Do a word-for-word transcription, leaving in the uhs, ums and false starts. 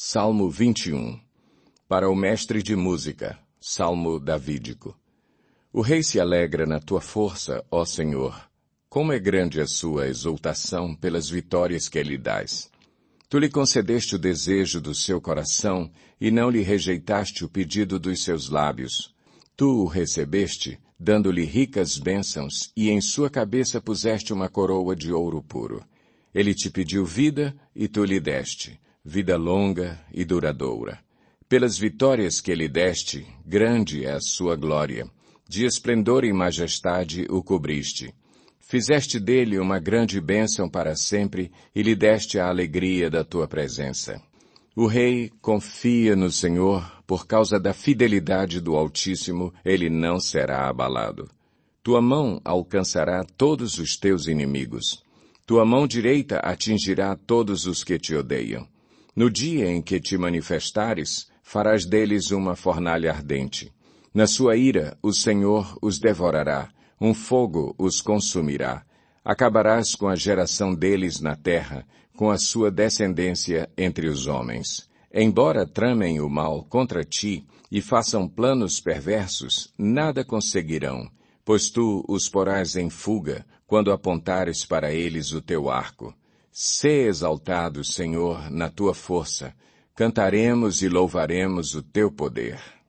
Salmo vinte e um. Para o mestre de música, Salmo davídico. O rei se alegra na tua força, ó Senhor. Como é grande a sua exultação pelas vitórias que lhe dás. Tu lhe concedeste o desejo do seu coração e não lhe rejeitaste o pedido dos seus lábios. Tu o recebeste, dando-lhe ricas bênçãos, e em sua cabeça puseste uma coroa de ouro puro. Ele te pediu vida, e tu lhe deste, vida longa e duradoura. Pelas vitórias que lhe deste, grande é a sua glória. De esplendor e majestade o cobriste. Fizeste dele uma grande bênção para sempre e lhe deste a alegria da tua presença. O rei confia no Senhor, por causa da fidelidade do Altíssimo, ele não será abalado. Tua mão alcançará todos os teus inimigos. Tua mão direita atingirá todos os que te odeiam. No dia em que te manifestares, farás deles uma fornalha ardente. Na sua ira, o Senhor os devorará. Um fogo os consumirá. Acabarás com a geração deles na terra, com a sua descendência entre os homens. Embora tramem o mal contra ti e façam planos perversos, nada conseguirão, pois tu os porás em fuga quando apontares para eles o teu arco. Sê exaltado, Senhor, na tua força. Cantaremos e louvaremos o teu poder.